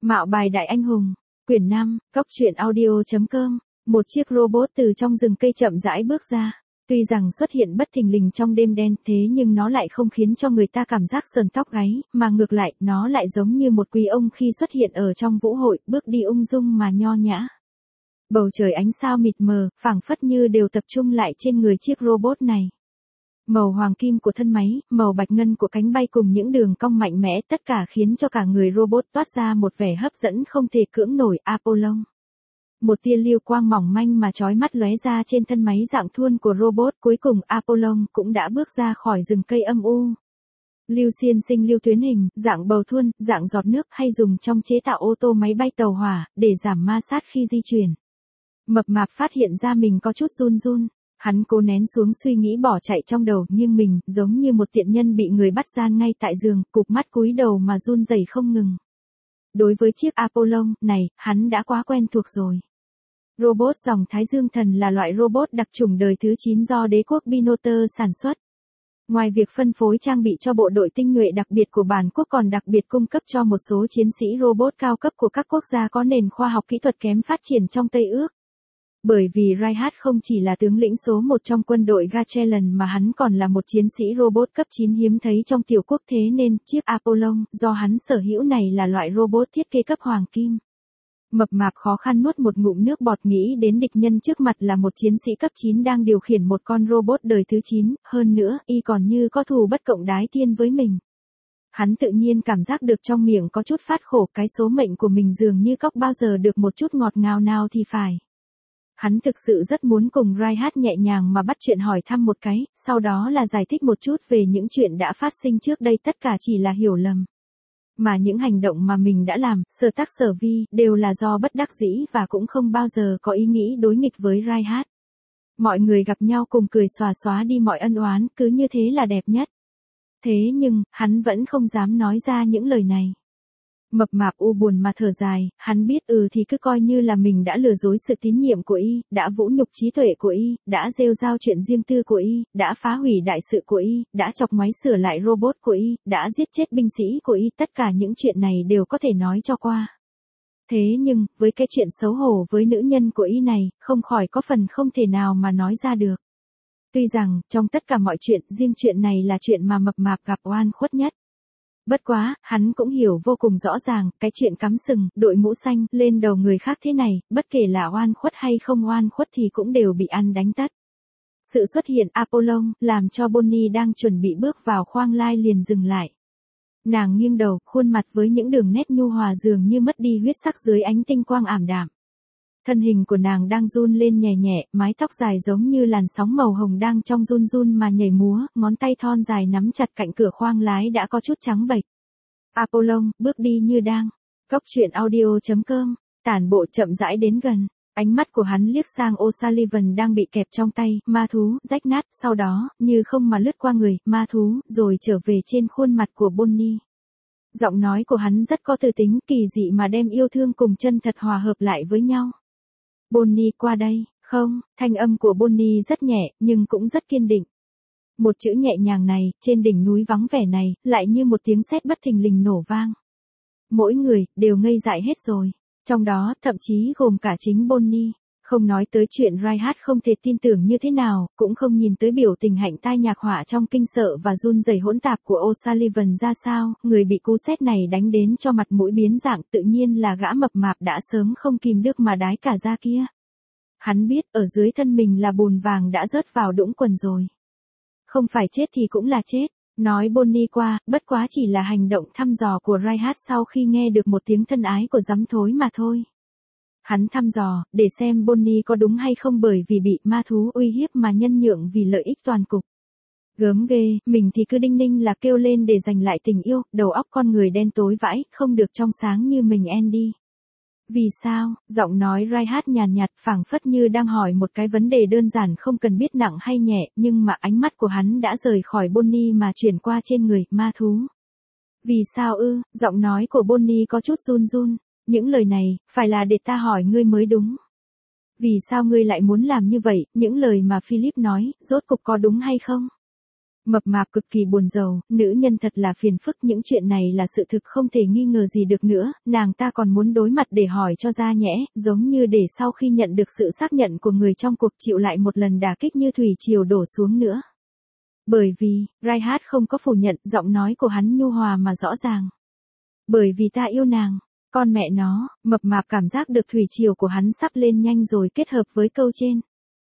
Mạo bài đại anh hùng. Quyển 5, Cóc truyện audio.com. Một chiếc robot từ trong rừng cây chậm rãi bước ra. Tuy rằng xuất hiện bất thình lình trong đêm đen, thế nhưng nó lại không khiến cho người ta cảm giác sờn tóc gáy, mà ngược lại, nó lại giống như một quý ông khi xuất hiện ở trong vũ hội, bước đi ung dung mà nho nhã. Bầu trời ánh sao mịt mờ, phảng phất như đều tập trung lại trên người chiếc robot này. Màu hoàng kim của thân máy, màu bạch ngân của cánh bay cùng những đường cong mạnh mẽ, tất cả khiến cho cả người robot toát ra một vẻ hấp dẫn không thể cưỡng nổi. Apollon. Một tia lưu quang mỏng manh mà chói mắt lóe ra trên thân máy dạng thuôn của robot, cuối cùng Apollon cũng đã bước ra khỏi rừng cây âm u. Lưu xiên sinh lưu tuyến hình, dạng bầu thuôn, dạng giọt nước hay dùng trong chế tạo ô tô máy bay tàu hỏa, để giảm ma sát khi di chuyển. Mập mạp phát hiện ra mình có chút run run. Hắn cố nén xuống suy nghĩ bỏ chạy trong đầu, nhưng mình, giống như một tiện nhân bị người bắt gian ngay tại giường, cụp mắt cúi đầu mà run rẩy không ngừng. Đối với chiếc Apollon này, hắn đã quá quen thuộc rồi. Robot dòng Thái Dương Thần là loại robot đặc chủng đời thứ 9 do đế quốc Binoter sản xuất. Ngoài việc phân phối trang bị cho bộ đội tinh nhuệ đặc biệt của bản quốc, còn đặc biệt cung cấp cho một số chiến sĩ robot cao cấp của các quốc gia có nền khoa học kỹ thuật kém phát triển trong Tây Ước. Bởi vì Reinhardt không chỉ là tướng lĩnh số 1 trong quân đội Gatchelen mà hắn còn là một chiến sĩ robot cấp 9 hiếm thấy trong tiểu quốc, thế nên chiếc Apollon do hắn sở hữu này là loại robot thiết kế cấp hoàng kim. Mập mạp khó khăn nuốt một ngụm nước bọt, nghĩ đến địch nhân trước mặt là một chiến sĩ cấp 9 đang điều khiển một con robot đời thứ 9, hơn nữa, y còn như có thù bất cộng đái thiên với mình. Hắn tự nhiên cảm giác được trong miệng có chút phát khổ, cái số mệnh của mình dường như cóc bao giờ được một chút ngọt ngào nào thì phải. Hắn thực sự rất muốn cùng Reinhardt nhẹ nhàng mà bắt chuyện, hỏi thăm một cái, sau đó là giải thích một chút về những chuyện đã phát sinh trước đây, tất cả chỉ là hiểu lầm. Mà những hành động mà mình đã làm, sở tác sở vi, đều là do bất đắc dĩ và cũng không bao giờ có ý nghĩ đối nghịch với Reinhardt. Mọi người gặp nhau cùng cười xòa xóa đi mọi ân oán, cứ như thế là đẹp nhất. Thế nhưng, hắn vẫn không dám nói ra những lời này. Mập mạp u buồn mà thở dài, hắn biết thì cứ coi như là mình đã lừa dối sự tín nhiệm của y, đã vũ nhục trí tuệ của y, đã rêu rao chuyện riêng tư của y, đã phá hủy đại sự của y, đã chọc ngoáy sửa lại robot của y, đã giết chết binh sĩ của y, tất cả những chuyện này đều có thể nói cho qua. Thế nhưng, với cái chuyện xấu hổ với nữ nhân của y này, không khỏi có phần không thể nào mà nói ra được. Tuy rằng, trong tất cả mọi chuyện, riêng chuyện này là chuyện mà mập mạp gặp oan khuất nhất. Bất quá, hắn cũng hiểu vô cùng rõ ràng, cái chuyện cắm sừng, đội mũ xanh, lên đầu người khác thế này, bất kể là oan khuất hay không oan khuất thì cũng đều bị ăn đánh tất. Sự xuất hiện Apollon, làm cho Bonnie đang chuẩn bị bước vào khoang lai liền dừng lại. Nàng nghiêng đầu, khuôn mặt với những đường nét nhu hòa dường như mất đi huyết sắc dưới ánh tinh quang ảm đạm. Thân hình của nàng đang run lên nhẹ nhẹ, mái tóc dài giống như làn sóng màu hồng đang trong run run mà nhảy múa, ngón tay thon dài nắm chặt cạnh cửa khoang lái đã có chút trắng bệch. Apollon, bước đi như đang. Cóc truyện audio.com, tản bộ chậm rãi đến gần. Ánh mắt của hắn liếc sang O'Sullivan đang bị kẹp trong tay, ma thú, rách nát, sau đó, như không mà lướt qua người, ma thú, rồi trở về trên khuôn mặt của Bonnie. Giọng nói của hắn rất có tư tính, kỳ dị mà đem yêu thương cùng chân thật hòa hợp lại với nhau. Bonnie qua đây, không, thanh âm của Bonnie rất nhẹ, nhưng cũng rất kiên định. Một chữ nhẹ nhàng này, trên đỉnh núi vắng vẻ này, lại như một tiếng sét bất thình lình nổ vang. Mỗi người, đều ngây dại hết rồi. Trong đó, thậm chí gồm cả chính Bonnie. Không nói tới chuyện Reinhardt không thể tin tưởng như thế nào, cũng không nhìn tới biểu tình hạnh tai nhạc họa trong kinh sợ và run rẩy hỗn tạp của O'Sullivan ra sao, người bị cú sét này đánh đến cho mặt mũi biến dạng, tự nhiên là gã mập mạp đã sớm không kìm được mà đái cả ra kia. Hắn biết, ở dưới thân mình là bùn vàng đã rớt vào đũng quần rồi. Không phải chết thì cũng là chết. Nói Bonnie qua, bất quá chỉ là hành động thăm dò của Reinhardt sau khi nghe được một tiếng thân ái của giấm thối mà thôi. Hắn thăm dò, để xem Bonnie có đúng hay không, bởi vì bị ma thú uy hiếp mà nhân nhượng vì lợi ích toàn cục. Gớm ghê, mình thì cứ đinh ninh là kêu lên để giành lại tình yêu, đầu óc con người đen tối vãi, không được trong sáng như mình Andy. Vì sao? Giọng nói Reinhardt nhàn nhạt, phảng phất như đang hỏi một cái vấn đề đơn giản không cần biết nặng hay nhẹ, nhưng mà ánh mắt của hắn đã rời khỏi Bonnie mà chuyển qua trên người, ma thú. Vì sao ư? Giọng nói của Bonnie có chút run run. Những lời này, phải là để ta hỏi ngươi mới đúng. Vì sao ngươi lại muốn làm như vậy, những lời mà Philip nói, rốt cục có đúng hay không? Mập mạp cực kỳ buồn rầu, nữ nhân thật là phiền phức, những chuyện này là sự thực không thể nghi ngờ gì được nữa, nàng ta còn muốn đối mặt để hỏi cho ra nhẽ, giống như để sau khi nhận được sự xác nhận của người trong cuộc chịu lại một lần đả kích như thủy triều đổ xuống nữa. Bởi vì, Reinhard không có phủ nhận, giọng nói của hắn nhu hòa mà rõ ràng. Bởi vì ta yêu nàng. Con mẹ nó, mập mạp cảm giác được thủy triều của hắn sắp lên nhanh rồi, kết hợp với câu trên.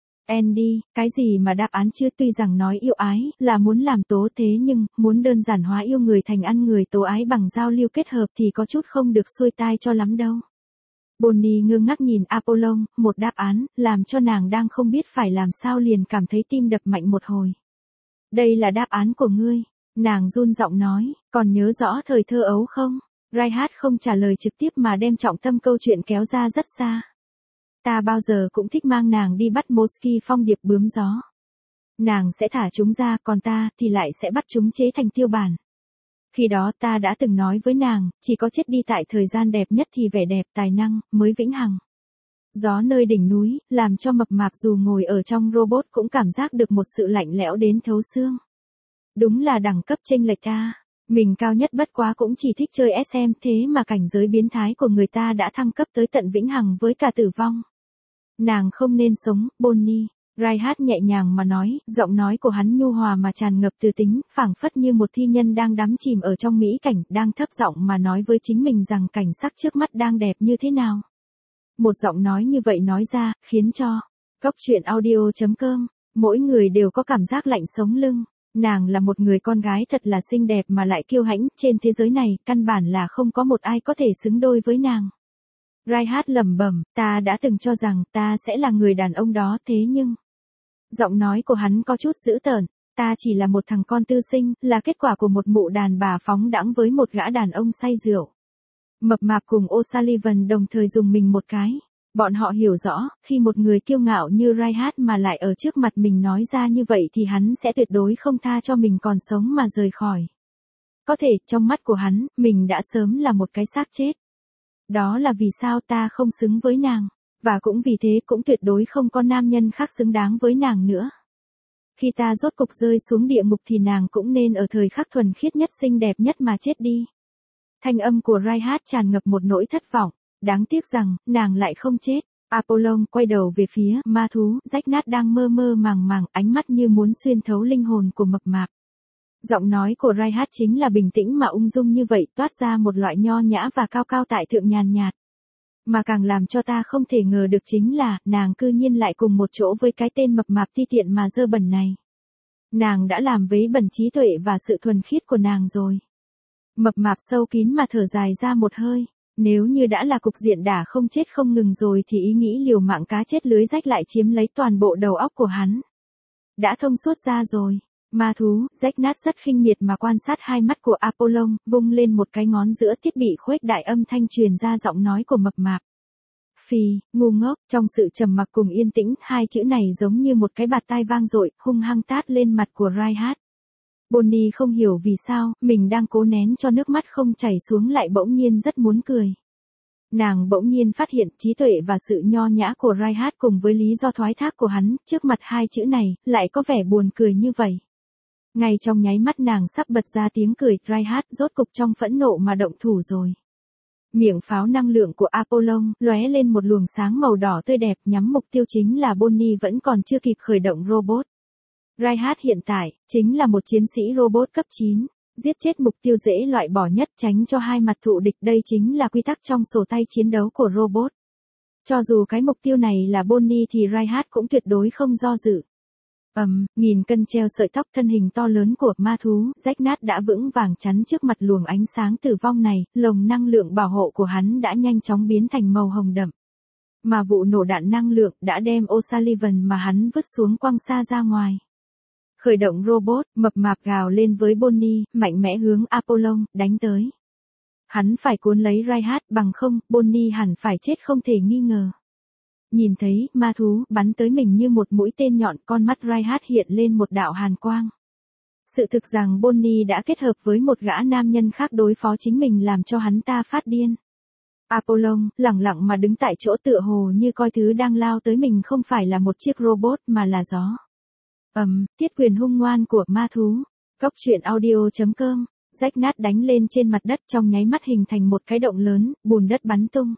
Andy, cái gì mà đáp án chưa, tuy rằng nói yêu ái là muốn làm tố, thế nhưng muốn đơn giản hóa yêu người thành ăn người tố ái bằng giao lưu kết hợp thì có chút không được xuôi tai cho lắm đâu. Bonnie ngơ ngác nhìn Apollon, một đáp án làm cho nàng đang không biết phải làm sao liền cảm thấy tim đập mạnh một hồi. Đây là đáp án của ngươi, nàng run giọng nói, còn nhớ rõ thời thơ ấu không? Reinhard không trả lời trực tiếp mà đem trọng tâm câu chuyện kéo ra rất xa. Ta bao giờ cũng thích mang nàng đi bắt Mosky phong điệp bướm gió. Nàng sẽ thả chúng ra, còn ta thì lại sẽ bắt chúng chế thành tiêu bản. Khi đó ta đã từng nói với nàng, chỉ có chết đi tại thời gian đẹp nhất thì vẻ đẹp tài năng mới vĩnh hằng. Gió nơi đỉnh núi, làm cho mập mạp dù ngồi ở trong robot cũng cảm giác được một sự lạnh lẽo đến thấu xương. Đúng là đẳng cấp chênh lệch ta. Mình cao nhất bất quá cũng chỉ thích chơi SM, thế mà cảnh giới biến thái của người ta đã thăng cấp tới tận vĩnh hằng với cả tử vong. Nàng không nên sống, Bonnie. Reinhard nhẹ nhàng mà nói, giọng nói của hắn nhu hòa mà tràn ngập từ tính, phảng phất như một thi nhân đang đắm chìm ở trong mỹ cảnh, đang thấp giọng mà nói với chính mình rằng cảnh sắc trước mắt đang đẹp như thế nào. Một giọng nói như vậy nói ra, khiến cho Cóc Truyện Audio.com, mỗi người đều có cảm giác lạnh sống lưng. Nàng là một người con gái thật là xinh đẹp mà lại kiêu hãnh, trên thế giới này, căn bản là không có một ai có thể xứng đôi với nàng. Reinhard lẩm bẩm, ta đã từng cho rằng ta sẽ là người đàn ông đó, thế nhưng... Giọng nói của hắn có chút dữ tợn, ta chỉ là một thằng con tư sinh, là kết quả của một mụ đàn bà phóng đãng với một gã đàn ông say rượu. Mập mạp cùng O'Sullivan đồng thời dùng mình một cái. Bọn họ hiểu rõ, khi một người kiêu ngạo như Reinhard mà lại ở trước mặt mình nói ra như vậy thì hắn sẽ tuyệt đối không tha cho mình còn sống mà rời khỏi. Có thể, trong mắt của hắn, mình đã sớm là một cái xác chết. Đó là vì sao ta không xứng với nàng. Và cũng vì thế cũng tuyệt đối không có nam nhân khác xứng đáng với nàng nữa. Khi ta rốt cục rơi xuống địa ngục thì nàng cũng nên ở thời khắc thuần khiết nhất xinh đẹp nhất mà chết đi. Thanh âm của Reinhard tràn ngập một nỗi thất vọng. Đáng tiếc rằng, nàng lại không chết. Apollon quay đầu về phía ma thú, rách nát đang mơ mơ màng màng, ánh mắt như muốn xuyên thấu linh hồn của mập mạp. Giọng nói của Reinhard chính là bình tĩnh mà ung dung như vậy, toát ra một loại nho nhã và cao cao tại thượng nhàn nhạt. Mà càng làm cho ta không thể ngờ được chính là, nàng cư nhiên lại cùng một chỗ với cái tên mập mạp ti tiện mà dơ bẩn này. Nàng đã làm vấy bẩn trí tuệ và sự thuần khiết của nàng rồi. Mập mạp sâu kín mà thở dài ra một hơi. Nếu như đã là cục diện đả không chết không ngừng rồi thì ý nghĩ liều mạng cá chết lưới rách lại chiếm lấy toàn bộ đầu óc của hắn. Đã thông suốt ra rồi. Ma thú, rách nát rất khinh miệt mà quan sát hai mắt của Apollon, vung lên một cái ngón giữa thiết bị khuếch đại âm thanh truyền ra giọng nói của mập mạp. Phì, ngu ngốc, trong sự trầm mặc cùng yên tĩnh, hai chữ này giống như một cái bạt tai vang dội, hung hăng tát lên mặt của Reinhard. Bonnie không hiểu vì sao, mình đang cố nén cho nước mắt không chảy xuống lại bỗng nhiên rất muốn cười. Nàng bỗng nhiên phát hiện trí tuệ và sự nho nhã của Reinhard cùng với lý do thoái thác của hắn, trước mặt hai chữ này, lại có vẻ buồn cười như vậy. Ngay trong nháy mắt nàng sắp bật ra tiếng cười, Reinhard rốt cục trong phẫn nộ mà động thủ rồi. Miệng pháo năng lượng của Apollon lóe lên một luồng sáng màu đỏ tươi đẹp, nhắm mục tiêu chính là Bonnie vẫn còn chưa kịp khởi động robot. Reinhard hiện tại, chính là một chiến sĩ robot cấp 9, giết chết mục tiêu dễ loại bỏ nhất, tránh cho hai mặt thụ địch, đây chính là quy tắc trong sổ tay chiến đấu của robot. Cho dù cái mục tiêu này là Bonnie thì Reinhard cũng tuyệt đối không do dự. Nghìn cân treo sợi tóc, thân hình to lớn của ma thú, rách nát đã vững vàng chắn trước mặt luồng ánh sáng tử vong này, lồng năng lượng bảo hộ của hắn đã nhanh chóng biến thành màu hồng đậm. Mà vụ nổ đạn năng lượng đã đem O'Sullivan mà hắn vứt xuống quăng xa ra ngoài. Khởi động robot, mập mạp gào lên với Bonnie, mạnh mẽ hướng Apollon, đánh tới. Hắn phải cuốn lấy Reinhard, bằng không, Bonnie hẳn phải chết không thể nghi ngờ. Nhìn thấy, ma thú, bắn tới mình như một mũi tên nhọn, con mắt Reinhard hiện lên một đạo hàn quang. Sự thực rằng Bonnie đã kết hợp với một gã nam nhân khác đối phó chính mình làm cho hắn ta phát điên. Apollon, lẳng lặng mà đứng tại chỗ tựa hồ như coi thứ đang lao tới mình không phải là một chiếc robot mà là gió. Thiết quyền hung ngoan của ma thú. Cóc truyện audio.com. Rách nát đánh lên trên mặt đất trong nháy mắt hình thành một cái động lớn, bùn đất bắn tung.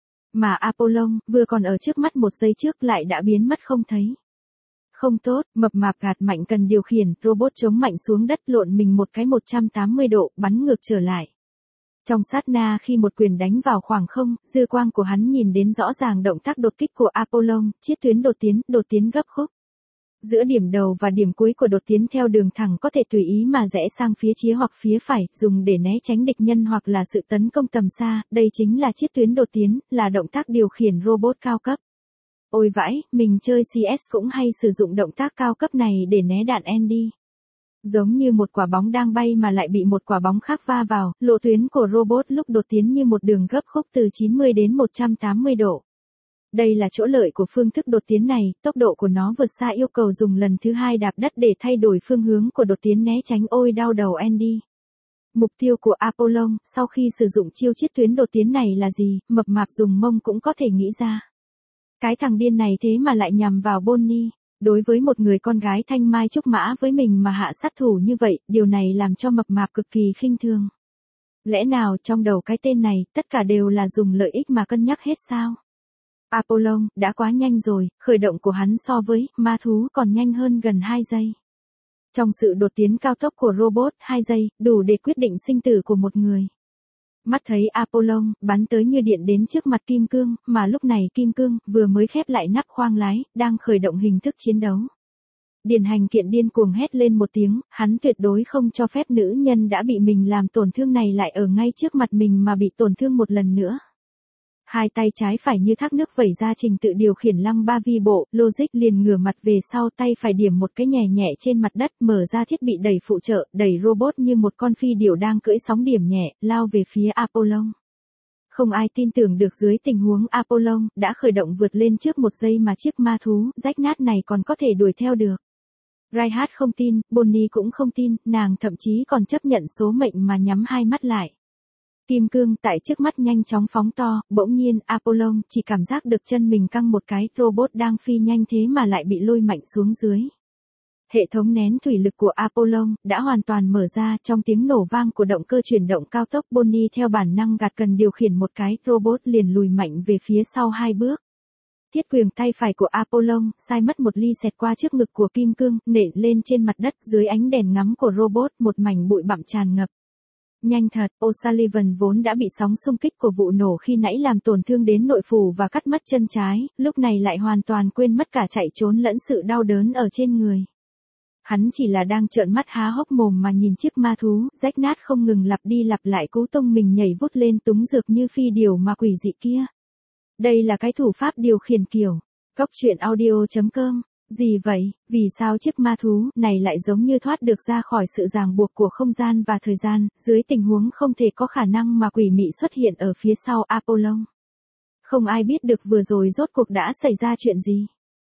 Mà Apollon, vừa còn ở trước mắt một giây trước lại đã biến mất không thấy. Không tốt, mập mạp gạt mạnh cần điều khiển, robot chống mạnh xuống đất lộn mình một cái 180 độ, bắn ngược trở lại. Trong sát na khi một quyền đánh vào khoảng không, dư quang của hắn nhìn đến rõ ràng động tác đột kích của Apollon, chiết tuyến đột tiến gấp khúc. Giữa điểm đầu và điểm cuối của đột tiến theo đường thẳng có thể tùy ý mà rẽ sang phía trái hoặc phía phải, dùng để né tránh địch nhân hoặc là sự tấn công tầm xa, đây chính là chiết tuyến đột tiến, là động tác điều khiển robot cao cấp. Ôi vãi, mình chơi CS cũng hay sử dụng động tác cao cấp này để né đạn Andy. Giống như một quả bóng đang bay mà lại bị một quả bóng khác va vào, lộ tuyến của robot lúc đột tiến như một đường gấp khúc từ 90 đến 180 độ. Đây là chỗ lợi của phương thức đột tiến này, tốc độ của nó vượt xa yêu cầu dùng lần thứ hai đạp đất để thay đổi phương hướng của đột tiến né tránh ôi đau đầu Andy. Mục tiêu của Apollon sau khi sử dụng chiêu chiết tuyến đột tiến này là gì, mập mạp dùng mông cũng có thể nghĩ ra. Cái thằng điên này thế mà lại nhằm vào Bonnie. Đối với một người con gái thanh mai trúc mã với mình mà hạ sát thủ như vậy, điều này làm cho mập mạp cực kỳ khinh thường. Lẽ nào trong đầu cái tên này, tất cả đều là dùng lợi ích mà cân nhắc hết sao? Apollon, đã quá nhanh rồi, khởi động của hắn so với ma thú còn nhanh hơn gần 2 giây. Trong sự đột tiến cao tốc của robot, 2 giây, đủ để quyết định sinh tử của một người. Mắt thấy Apollon bắn tới như điện đến trước mặt Kim Cương, mà lúc này Kim Cương vừa mới khép lại nắp khoang lái, đang khởi động hình thức chiến đấu. Điền Hành Kiện điên cuồng hét lên một tiếng, hắn tuyệt đối không cho phép nữ nhân đã bị mình làm tổn thương này lại ở ngay trước mặt mình mà bị tổn thương một lần nữa. Hai tay trái phải như thác nước vẩy ra trình tự điều khiển lăng ba vi bộ, logic liền ngửa mặt về sau, tay phải điểm một cái nhẹ nhẹ trên mặt đất, mở ra thiết bị đẩy phụ trợ, đẩy robot như một con phi điểu đang cưỡi sóng điểm nhẹ, lao về phía Apollon. Không ai tin tưởng được dưới tình huống Apollon đã khởi động vượt lên trước một giây mà chiếc ma thú rách nát này còn có thể đuổi theo được. Reinhardt không tin, Bonnie cũng không tin, nàng thậm chí còn chấp nhận số mệnh mà nhắm hai mắt lại. Kim Cương tại trước mắt nhanh chóng phóng to, bỗng nhiên Apollon chỉ cảm giác được chân mình căng một cái, robot đang phi nhanh thế mà lại bị lôi mạnh xuống dưới. Hệ thống nén thủy lực của Apollon đã hoàn toàn mở ra, trong tiếng nổ vang của động cơ chuyển động cao tốc, Bonnie theo bản năng gạt cần điều khiển một cái, robot liền lùi mạnh về phía sau 2 bước. Thiết quyền tay phải của Apollon sai mất một ly xẹt qua trước ngực của Kim Cương, nện lên trên mặt đất, dưới ánh đèn ngắm của robot một mảnh bụi bặm tràn ngập. Nhanh thật, O'Sullivan vốn đã bị sóng xung kích của vụ nổ khi nãy làm tổn thương đến nội phủ và cắt mất chân trái, lúc này lại hoàn toàn quên mất cả chạy trốn lẫn sự đau đớn ở trên người. Hắn chỉ là đang trợn mắt há hốc mồm mà nhìn chiếc ma thú rách nát không ngừng lặp đi lặp lại cú tông mình nhảy vút lên túng dược như phi điểu mà quỷ dị kia. Đây là cái thủ pháp điều khiển kiểu. Cóc truyện audio.com. Gì vậy, vì sao chiếc ma thú này lại giống như thoát được ra khỏi sự ràng buộc của không gian và thời gian, dưới tình huống không thể có khả năng mà quỷ mị xuất hiện ở phía sau Apollon. Không ai biết được vừa rồi rốt cuộc đã xảy ra chuyện gì.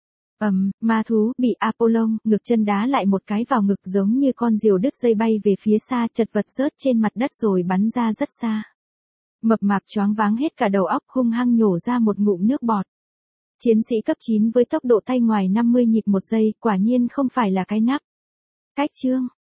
Ma thú bị Apollon ngực chân đá lại một cái vào ngực giống như con diều đứt dây bay về phía xa, chật vật rớt trên mặt đất rồi bắn ra rất xa. Mập mạp choáng váng hết cả đầu óc, hung hăng nhổ ra một ngụm nước bọt. Chiến sĩ cấp 9 với tốc độ tay ngoài 50 nhịp một giây, quả nhiên không phải là cái nắp. Cách chương